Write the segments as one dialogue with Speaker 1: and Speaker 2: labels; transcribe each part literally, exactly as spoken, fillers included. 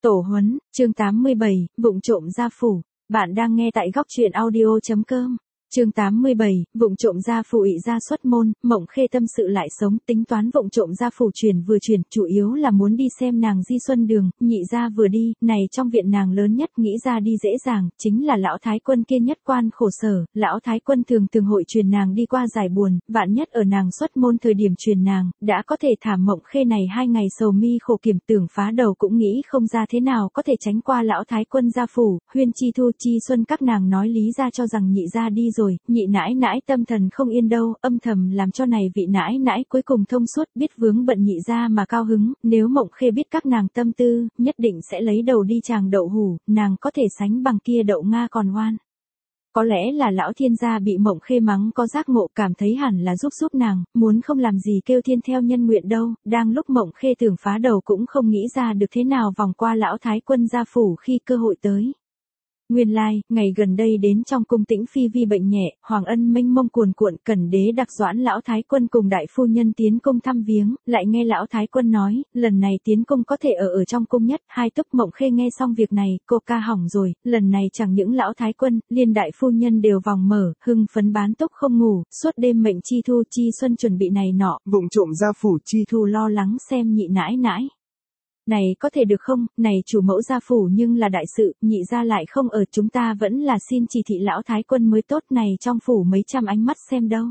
Speaker 1: Tổ huấn, chương tám mươi bảy, vụng trộm gia phủ. Bạn đang nghe tại góc truyện audio chấm com. Chương tám mươi bảy, vụng trộm gia phủ ị gia xuất môn, Mộng Khê tâm sự lại sống, tính toán vụng trộm gia phủ chuyển vừa chuyển, chủ yếu là muốn đi xem nàng Di Xuân Đường, nhị gia vừa đi, này trong viện nàng lớn nhất nghĩ ra đi dễ dàng, chính là lão thái quân kia nhất quan khổ sở, lão thái quân thường thường hội truyền nàng đi qua giải buồn, vạn nhất ở nàng xuất môn thời điểm truyền nàng, đã có thể thả Mộng Khê này hai ngày sầu mi khổ kiểm tưởng phá đầu cũng nghĩ không ra thế nào có thể tránh qua lão thái quân gia phủ, Huyên Chi Thu Chi Xuân các nàng nói lý ra cho rằng nhị gia đi rồi. Nhị nãi nãi tâm thần không yên đâu, âm thầm làm cho này vị nãi nãi cuối cùng thông suốt biết vướng bận nhị gia mà cao hứng, nếu Mộng Khê biết các nàng tâm tư, nhất định sẽ lấy đầu đi chàng đậu hủ, nàng có thể sánh bằng kia đậu Nga còn ngoan. Có lẽ là lão thiên gia bị Mộng Khê mắng có giác ngộ cảm thấy hẳn là giúp giúp nàng, muốn không làm gì kêu thiên theo nhân nguyện đâu, đang lúc Mộng Khê tưởng phá đầu cũng không nghĩ ra được thế nào vòng qua lão thái quân gia phủ khi cơ hội tới. Nguyên lai, like, ngày gần đây đến trong cung Tĩnh Phi vi bệnh nhẹ, Hoàng Ân mênh mông cuồn cuộn, Cẩn Đế đặc doãn lão thái quân cùng đại phu nhân tiến cung thăm viếng, lại nghe lão thái quân nói, lần này tiến cung có thể ở ở trong cung nhất, hai túc. Mộng Khê nghe xong việc này, cô ca hỏng rồi, lần này chẳng những lão thái quân, liên đại phu nhân đều vòng mở, hưng phấn bán túc không ngủ, suốt đêm mệnh Chi Thu Chi Xuân chuẩn bị này nọ,
Speaker 2: vụng trộm gia phủ. Chi
Speaker 1: Thu lo lắng xem nhị nãi nãi. Này có thể được không, này chủ mẫu gia phủ nhưng là đại sự, nhị gia lại không ở, chúng ta vẫn là xin chỉ thị lão thái quân mới tốt, này trong phủ mấy trăm ánh mắt xem đâu.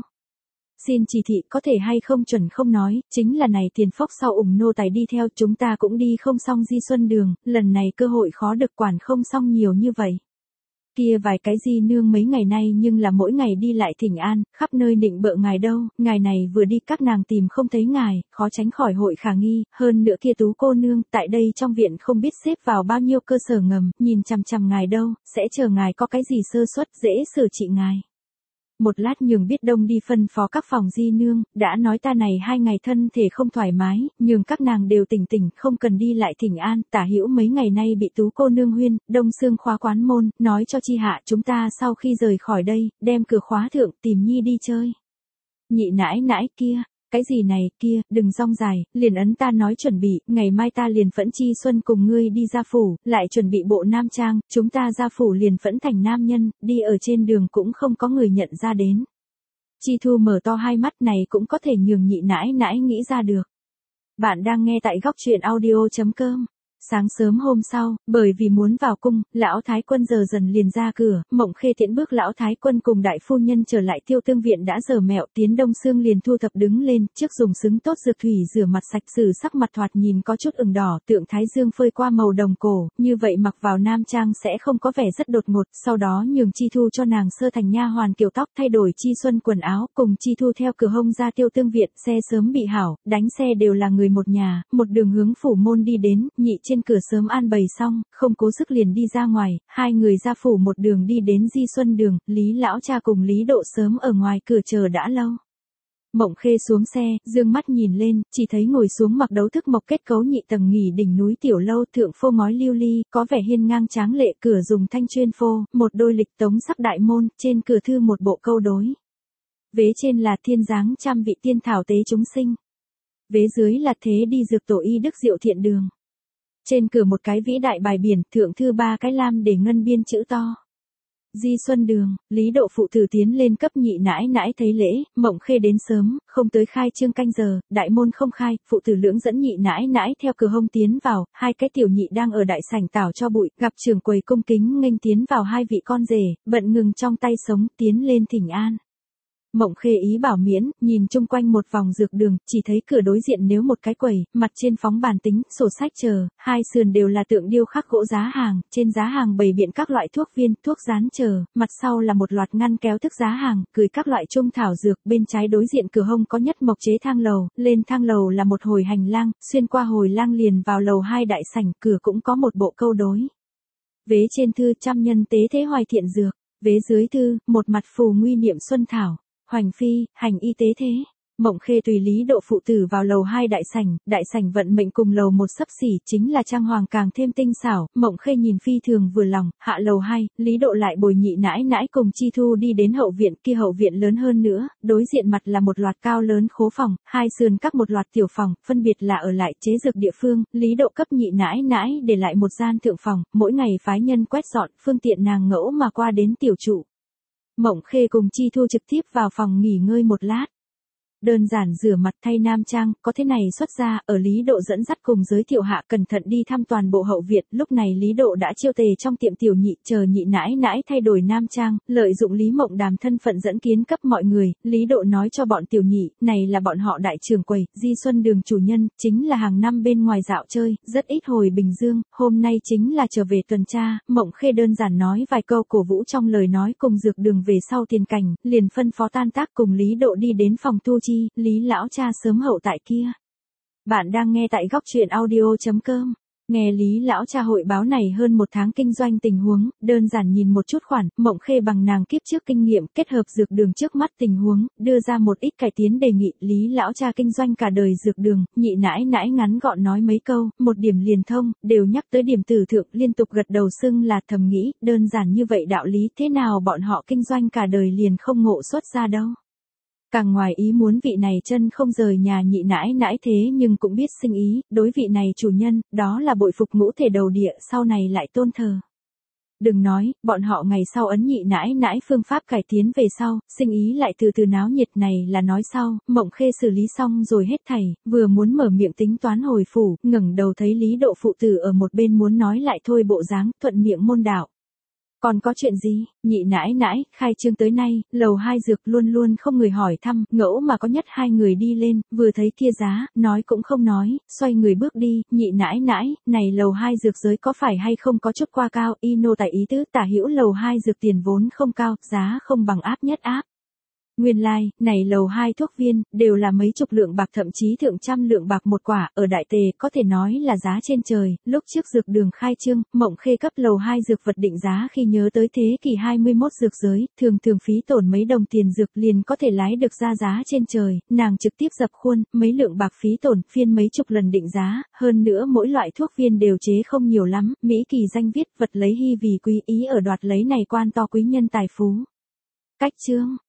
Speaker 1: Xin chỉ thị có thể hay không chuẩn không nói, chính là này tiền phốc sau ủng nô tài đi theo, chúng ta cũng đi không xong Di Xuân Đường, lần này cơ hội khó được quản không xong nhiều như vậy. Kia vài cái Di nương mấy ngày nay nhưng là mỗi ngày đi lại thỉnh an, khắp nơi nịnh bợ ngài đâu, ngài này vừa đi các nàng tìm không thấy ngài, khó tránh khỏi hội khả nghi, hơn nữa kia Tú cô nương, tại đây trong viện không biết xếp vào bao nhiêu cơ sở ngầm, nhìn chằm chằm ngài đâu, sẽ chờ ngài có cái gì sơ suất, dễ xử trị ngài. Một lát nhường biết đông đi phân phó các phòng Di nương, đã nói ta này hai ngày thân thể không thoải mái, nhường các nàng đều tỉnh tỉnh, không cần đi lại thỉnh an, tả hữu mấy ngày nay bị Tú cô nương Huyên, đông xương khóa quán môn, nói cho chi hạ chúng ta sau khi rời khỏi đây, đem cửa khóa thượng tìm nhi đi chơi. Nhị nãi nãi kia. Cái gì này kia, đừng rong dài, liền ấn ta nói chuẩn bị, ngày mai ta liền Phẫn Chi Xuân cùng ngươi đi ra phủ, lại chuẩn bị bộ nam trang, chúng ta ra phủ liền phẫn thành nam nhân, đi ở trên đường cũng không có người nhận ra đến. Chi Thu mở to hai mắt, này cũng có thể nhường nhị nãi nãi nghĩ ra được. Bạn đang nghe tại góc truyện audio chấm com. Sáng sớm hôm sau, bởi vì muốn vào cung, lão thái quân giờ dần liền ra cửa, Mộng Khê tiễn bước lão thái quân cùng đại phu nhân trở lại Tiêu Tương viện đã giờ mẹo, tiến đông xương liền thu thập đứng lên, trước dùng xứng tốt dược thủy rửa mặt sạch sử sắc mặt thoạt nhìn có chút ửng đỏ, tượng thái dương phơi qua màu đồng cổ, như vậy mặc vào nam trang sẽ không có vẻ rất đột ngột, sau đó nhường Chi Thu cho nàng sơ thành nha hoàn kiểu tóc thay đổi Chi Xuân quần áo, cùng Chi Thu theo cửa hông ra Tiêu Tương viện, xe sớm bị hảo, đánh xe đều là người một nhà, một đường hướng phủ môn đi đến, nhị trên cửa sớm an bày xong, không cố sức liền đi ra ngoài, hai người ra phủ một đường đi đến Di Xuân Đường, Lý lão cha cùng Lý Độ sớm ở ngoài cửa chờ đã lâu. Mộng Khê xuống xe, dương mắt nhìn lên, chỉ thấy ngồi xuống mặc đấu thức mộc kết cấu nhị tầng nghỉ đỉnh núi tiểu lâu thượng phô ngói lưu ly, có vẻ hiên ngang tráng lệ, cửa dùng thanh chuyên phô, một đôi lịch tống sắc đại môn, trên cửa thư một bộ câu đối. Vế trên là thiên giáng trăm vị tiên thảo tế chúng sinh. Vế dưới là thế đi dược tổ y đức diệu thiện đường. Trên cửa một cái vĩ đại bài biển, thượng thư ba cái lam để ngân biên chữ to. Di Xuân Đường, Lý Độ phụ tử tiến lên cấp nhị nãi nãi thấy lễ, Mộng Khê đến sớm, không tới khai trương canh giờ, đại môn không khai, phụ tử lưỡng dẫn nhị nãi nãi theo cửa hông tiến vào, hai cái tiểu nhị đang ở đại sảnh tảo cho bụi, gặp trưởng quầy cung kính nghênh tiến vào hai vị con rể, bận ngừng trong tay sống, tiến lên thỉnh an. Mộng Khê ý bảo miễn, nhìn chung quanh một vòng dược đường, chỉ thấy cửa đối diện nếu một cái quầy, mặt trên phóng bàn tính, sổ sách chờ, hai sườn đều là tượng điêu khắc gỗ giá hàng, trên giá hàng bày biện các loại thuốc viên, thuốc rán chờ, mặt sau là một loạt ngăn kéo thức giá hàng, cười các loại trung thảo dược, bên trái đối diện cửa hông có nhất mộc chế thang lầu, lên thang lầu là một hồi hành lang, xuyên qua hồi lang liền vào lầu hai đại sảnh, cửa cũng có một bộ câu đối. Vế trên thư trăm nhân tế thế hoài thiện dược, vế dưới thư, một mặt phù nguy niệm xuân thảo. Hoành phi, hành y tế thế. Mộng Khê tùy Lý Độ phụ tử vào lầu hai đại sảnh, đại sảnh vận mệnh cùng lầu một sấp xỉ, chính là trang hoàng càng thêm tinh xảo, Mộng Khê nhìn phi thường vừa lòng, hạ lầu hai, Lý Độ lại bồi nhị nãi nãi cùng Chi Thu đi đến hậu viện, kia hậu viện lớn hơn nữa, đối diện mặt là một loạt cao lớn khố phòng, hai sườn các một loạt tiểu phòng, phân biệt là ở lại chế dược địa phương, Lý Độ cấp nhị nãi nãi để lại một gian thượng phòng, mỗi ngày phái nhân quét dọn, phương tiện nàng ngẫu mà qua đến tiểu trụ. Mộng Khê cùng Chi Thu trực tiếp vào phòng nghỉ ngơi một lát. Đơn giản rửa mặt thay nam trang, có thế này xuất ra, ở Lý Độ dẫn dắt cùng giới thiệu hạ cẩn thận đi thăm toàn bộ hậu viện, lúc này Lý Độ đã chiêu tề trong tiệm tiểu nhị, chờ nhị nãi nãi thay đổi nam trang, lợi dụng Lý Mộng Đàm thân phận dẫn kiến cấp mọi người, Lý Độ nói cho bọn tiểu nhị, này là bọn họ đại trưởng quầy, Di Xuân Đường chủ nhân, chính là hàng năm bên ngoài dạo chơi, rất ít hồi Bình Dương, hôm nay chính là trở về tuần tra, Mộng Khê đơn giản nói vài câu cổ vũ trong lời nói cùng dược đường về sau tiền cảnh, liền phân phó tan tác cùng Lý Độ đi đến phòng thu chi. Lý lão cha sớm hậu tại kia. Bạn đang nghe tại góc truyện audio chấm com. Nghe Lý lão cha hội báo này hơn một tháng kinh doanh tình huống, đơn giản nhìn một chút khoản, Mộng Khê bằng nàng kiếp trước kinh nghiệm, kết hợp dược đường trước mắt tình huống, đưa ra một ít cải tiến đề nghị, Lý lão cha kinh doanh cả đời dược đường, nhị nãi nãi ngắn gọn nói mấy câu, một điểm liền thông, đều nhắc tới điểm tử thượng, liên tục gật đầu xưng là thầm nghĩ, đơn giản như vậy đạo lý thế nào bọn họ kinh doanh cả đời liền không ngộ xuất ra đâu. Càng ngoài ý muốn vị này chân không rời nhà nhị nãi nãi thế nhưng cũng biết sinh ý, đối vị này chủ nhân, đó là bội phục ngũ thể đầu địa, sau này lại tôn thờ. Đừng nói, bọn họ ngày sau ấn nhị nãi nãi phương pháp cải tiến về sau, sinh ý lại từ từ náo nhiệt này là nói sau, Mộng Khê xử lý xong rồi hết thảy, vừa muốn mở miệng tính toán hồi phủ, ngẩng đầu thấy Lý Độ phụ tử ở một bên muốn nói lại thôi bộ dáng, thuận miệng môn đạo. Còn có chuyện gì, nhị nãi nãi, khai trương tới nay, lầu hai dược luôn luôn không người hỏi thăm, ngẫu mà có nhất hai người đi lên, vừa thấy kia giá, nói cũng không nói, xoay người bước đi, nhị nãi nãi, này lầu hai dược giới có phải hay không có chút qua cao, y nô tại ý tứ tả hữu lầu hai dược tiền vốn không cao, giá không bằng áp nhất áp. Nguyên lai, like, này lầu hai thuốc viên, đều là mấy chục lượng bạc thậm chí thượng trăm lượng bạc một quả, ở đại tề, có thể nói là giá trên trời, lúc trước dược đường khai trương, Mộng Khê cấp lầu hai dược vật định giá khi nhớ tới thế kỷ hai mươi mốt dược giới, thường thường phí tổn mấy đồng tiền dược liền có thể lái được ra giá trên trời, nàng trực tiếp dập khuôn, mấy lượng bạc phí tổn, phiên mấy chục lần định giá, hơn nữa mỗi loại thuốc viên đều chế không nhiều lắm, Mỹ kỳ danh viết vật lấy hy vì quý ý ở đoạt lấy này quan to quý nhân tài phú. Cách chương